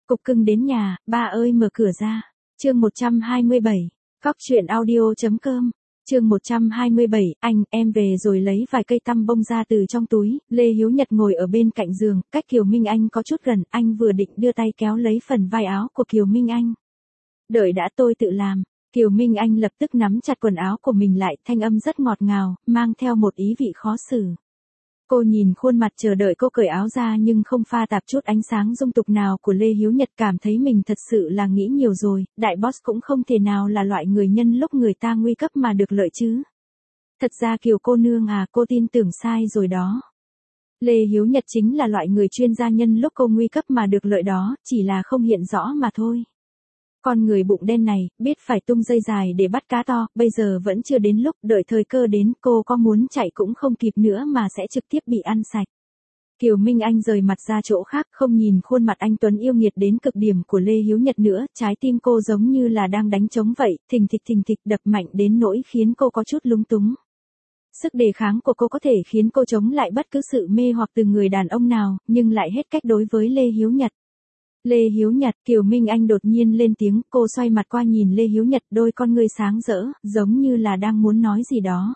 Cục cưng đến nhà, ba ơi mở cửa ra. Chương 127. Cóc truyện audio.com. Chương 127, em về rồi lấy vài cây tăm bông ra từ trong túi. Lê Hiếu Nhật ngồi ở bên cạnh giường, cách Kiều Minh Anh có chút gần, anh vừa định đưa tay kéo lấy phần vai áo của Kiều Minh Anh. Đợi đã, tôi tự làm. Kiều Minh Anh lập tức nắm chặt quần áo của mình lại, thanh âm rất ngọt ngào, mang theo một ý vị khó xử. Cô nhìn khuôn mặt chờ đợi cô cởi áo ra nhưng không pha tạp chút ánh sáng dung tục nào của Lê Hiếu Nhật, cảm thấy mình thật sự là nghĩ nhiều rồi, đại boss cũng không thể nào là loại người nhân lúc người ta nguy cấp mà được lợi chứ. Thật ra Kiều cô nương à, cô tin tưởng sai rồi đó. Lê Hiếu Nhật chính là loại người chuyên gia nhân lúc cô nguy cấp mà được lợi đó, chỉ là không hiện rõ mà thôi. Con người bụng đen này, biết phải tung dây dài để bắt cá to, bây giờ vẫn chưa đến lúc, đợi thời cơ đến, cô có muốn chạy cũng không kịp nữa mà sẽ trực tiếp bị ăn sạch. Kiều Minh Anh rời mặt ra chỗ khác, không nhìn khuôn mặt anh tuấn yêu nghiệt đến cực điểm của Lê Hiếu Nhật nữa, trái tim cô giống như là đang đánh trống vậy, thình thịch đập mạnh đến nỗi khiến cô có chút lúng túng. Sức đề kháng của cô có thể khiến cô chống lại bất cứ sự mê hoặc từ người đàn ông nào, nhưng lại hết cách đối với Lê Hiếu Nhật. Lê Hiếu Nhật, Kiều Minh Anh đột nhiên lên tiếng, cô xoay mặt qua nhìn Lê Hiếu Nhật, đôi con ngươi sáng rỡ, giống như là đang muốn nói gì đó.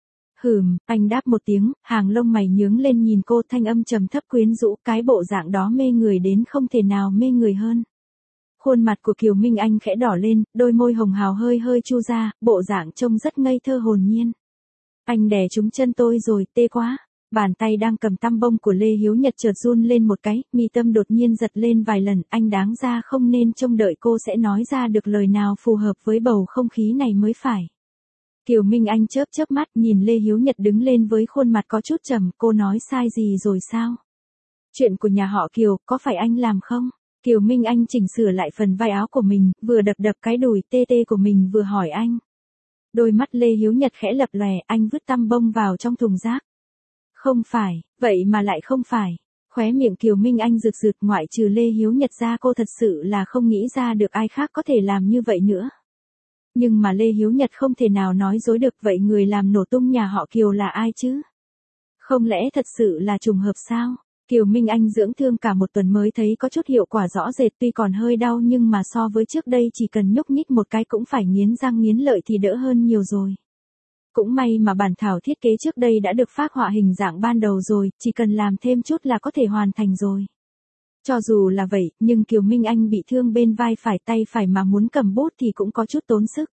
Anh đáp một tiếng, hàng lông mày nhướng lên nhìn cô, thanh âm trầm thấp quyến rũ, cái bộ dạng đó mê người đến không thể nào mê người hơn. Khuôn mặt của Kiều Minh Anh khẽ đỏ lên, đôi môi hồng hào hơi chu ra, bộ dạng trông rất ngây thơ hồn nhiên. Anh đè trúng chân tôi rồi, tê quá. Bàn tay đang cầm tăm bông của Lê Hiếu Nhật chợt run lên một cái, mi tâm đột nhiên giật lên vài lần, anh đáng ra không nên trông đợi cô sẽ nói ra được lời nào phù hợp với bầu không khí này mới phải. Kiều Minh Anh chớp mắt nhìn Lê Hiếu Nhật đứng lên với khuôn mặt có chút trầm, cô nói sai gì rồi sao? Chuyện của nhà họ Kiều, có phải anh làm không? Kiều Minh Anh chỉnh sửa lại phần vai áo của mình, vừa đập cái đùi tê của mình vừa hỏi anh. Đôi mắt Lê Hiếu Nhật khẽ lập lòe, anh vứt tăm bông vào trong thùng rác. Không phải, vậy mà lại không phải. Khóe miệng Kiều Minh Anh rực, ngoại trừ Lê Hiếu Nhật ra cô thật sự là không nghĩ ra được ai khác có thể làm như vậy nữa. Nhưng mà Lê Hiếu Nhật không thể nào nói dối được, vậy người làm nổ tung nhà họ Kiều là ai chứ? Không lẽ thật sự là trùng hợp sao? Kiều Minh Anh dưỡng thương cả một tuần mới thấy có chút hiệu quả rõ rệt, tuy còn hơi đau nhưng mà so với trước đây chỉ cần nhúc nhích một cái cũng phải nghiến răng nghiến lợi thì đỡ hơn nhiều rồi. Cũng may mà bản thảo thiết kế trước đây đã được phác họa hình dạng ban đầu rồi, chỉ cần làm thêm chút là có thể hoàn thành rồi. Cho dù là vậy, nhưng Kiều Minh Anh bị thương bên vai phải, tay phải mà muốn cầm bút thì cũng có chút tốn sức.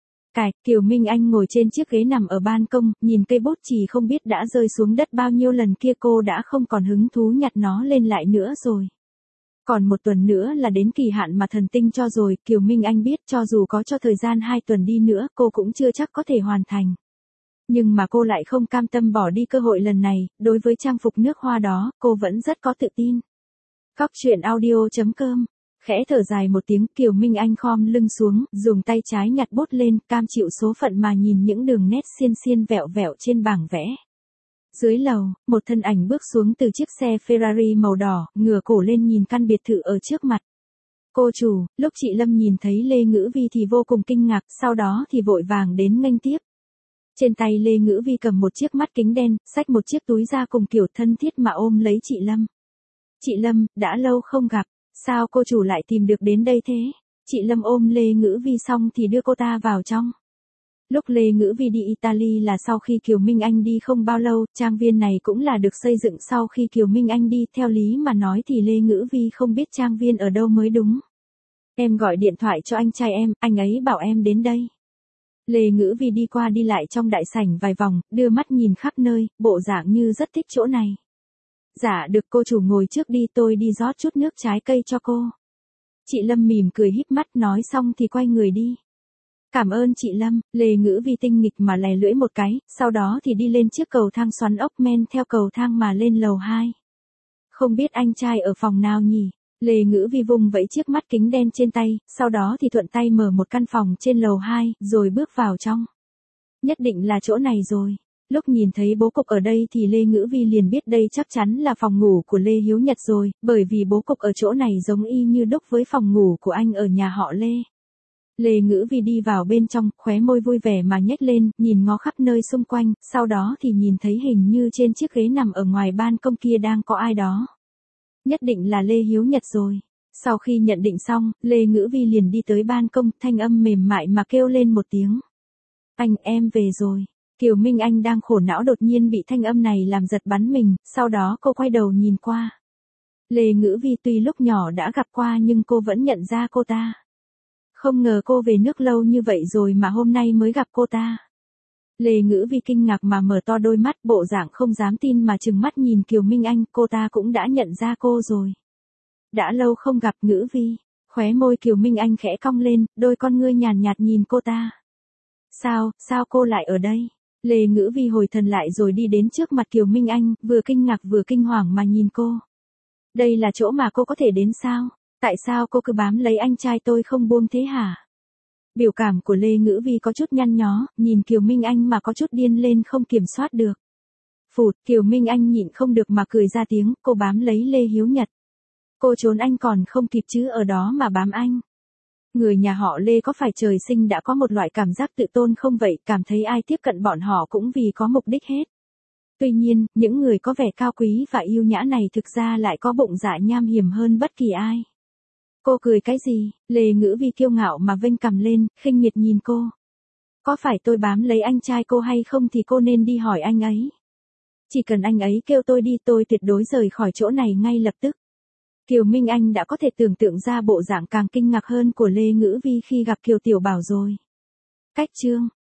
Kiều Minh Anh ngồi trên chiếc ghế nằm ở ban công, nhìn cây bút chì không biết đã rơi xuống đất bao nhiêu lần kia, cô đã không còn hứng thú nhặt nó lên lại nữa rồi. Còn một tuần nữa là đến kỳ hạn mà thần tinh cho rồi, Kiều Minh Anh biết cho dù có cho thời gian 2 tuần đi nữa, cô cũng chưa chắc có thể hoàn thành. Nhưng mà cô lại không cam tâm bỏ đi cơ hội lần này, đối với trang phục nước hoa đó, cô vẫn rất có tự tin. Cóc truyện audio.com. Khẽ thở dài một tiếng, Kiều Minh Anh khom lưng xuống, dùng tay trái nhặt bút lên, cam chịu số phận mà nhìn những đường nét xiên vẹo trên bảng vẽ. Dưới lầu, một thân ảnh bước xuống từ chiếc xe Ferrari màu đỏ, ngửa cổ lên nhìn căn biệt thự ở trước mặt. Cô chủ, lúc chị Lâm nhìn thấy Lê Ngữ Vi thì vô cùng kinh ngạc, sau đó thì vội vàng đến nghênh tiếp. Trên tay Lê Ngữ Vi cầm một chiếc mắt kính đen, xách một chiếc túi da cùng kiểu thân thiết mà ôm lấy chị Lâm. Chị Lâm, đã lâu không gặp, sao cô chủ lại tìm được đến đây thế? Chị Lâm ôm Lê Ngữ Vi xong thì đưa cô ta vào trong. Lúc Lê Ngữ Vi đi Italy là sau khi Kiều Minh Anh đi không bao lâu, trang viên này cũng là được xây dựng sau khi Kiều Minh Anh đi, theo lý mà nói thì Lê Ngữ Vi không biết trang viên ở đâu mới đúng. Em gọi điện thoại cho anh trai em, anh ấy bảo em đến đây. Lê Ngữ Vi đi qua đi lại trong đại sảnh vài vòng, đưa mắt nhìn khắp nơi, bộ dạng như rất thích chỗ này. Dạ được, cô chủ ngồi trước đi, tôi đi rót chút nước trái cây cho cô. Chị Lâm mỉm cười híp mắt, nói xong thì quay người đi. Cảm ơn chị Lâm. Lê Ngữ Vi tinh nghịch mà lè lưỡi một cái, sau đó thì đi lên chiếc cầu thang xoắn ốc men theo cầu thang mà lên lầu 2. Không biết anh trai ở phòng nào nhỉ? Lê Ngữ Vi vung vẫy chiếc mắt kính đen trên tay, sau đó thì thuận tay mở một căn phòng trên lầu 2, rồi bước vào trong. Nhất định là chỗ này rồi. Lúc nhìn thấy bố cục ở đây thì Lê Ngữ Vi liền biết đây chắc chắn là phòng ngủ của Lê Hiếu Nhật rồi, bởi vì bố cục ở chỗ này giống y như đúc với phòng ngủ của anh ở nhà họ Lê. Lê Ngữ Vi đi vào bên trong, khóe môi vui vẻ mà nhếch lên, nhìn ngó khắp nơi xung quanh, sau đó thì nhìn thấy hình như trên chiếc ghế nằm ở ngoài ban công kia đang có ai đó. Nhất định là Lê Hiếu Nhật rồi. Sau khi nhận định xong, Lê Ngữ Vi liền đi tới ban công, thanh âm mềm mại mà kêu lên một tiếng. Anh, em về rồi. Kiều Minh Anh đang khổ não đột nhiên bị thanh âm này làm giật bắn mình, sau đó cô quay đầu nhìn qua. Lê Ngữ Vi tuy lúc nhỏ đã gặp qua nhưng cô vẫn nhận ra cô ta. Không ngờ cô về nước lâu như vậy rồi mà hôm nay mới gặp cô ta. Lê Ngữ Vi kinh ngạc mà mở to đôi mắt, bộ dạng không dám tin mà trừng mắt nhìn Kiều Minh Anh, cô ta cũng đã nhận ra cô rồi. Đã lâu không gặp Ngữ Vi, khóe môi Kiều Minh Anh khẽ cong lên, đôi con ngươi nhàn nhạt nhìn cô ta. Sao cô lại ở đây? Lê Ngữ Vi hồi thần lại rồi đi đến trước mặt Kiều Minh Anh, vừa kinh ngạc vừa kinh hoàng mà nhìn cô. Đây là chỗ mà cô có thể đến sao? Tại sao cô cứ bám lấy anh trai tôi không buông thế hả? Biểu cảm của Lê Ngữ Vi có chút nhăn nhó, nhìn Kiều Minh Anh mà có chút điên lên không kiểm soát được. Phụt, Kiều Minh Anh nhịn không được mà cười ra tiếng, cô bám lấy Lê Hiếu Nhật. Cô trốn anh còn không kịp chứ ở đó mà bám anh. Người nhà họ Lê có phải trời sinh đã có một loại cảm giác tự tôn không vậy, cảm thấy ai tiếp cận bọn họ cũng vì có mục đích hết. Tuy nhiên, những người có vẻ cao quý và yêu nhã này thực ra lại có bụng dạ nham hiểm hơn bất kỳ ai. Cô cười cái gì? Lê Ngữ Vi kiêu ngạo mà vênh cằm lên, khinh miệt nhìn cô. Có phải tôi bám lấy anh trai cô hay không thì cô nên đi hỏi anh ấy. Chỉ cần anh ấy kêu tôi đi tôi tuyệt đối rời khỏi chỗ này ngay lập tức. Kiều Minh Anh đã có thể tưởng tượng ra bộ dạng càng kinh ngạc hơn của Lê Ngữ Vi khi gặp Kiều Tiểu Bảo rồi. Cách chương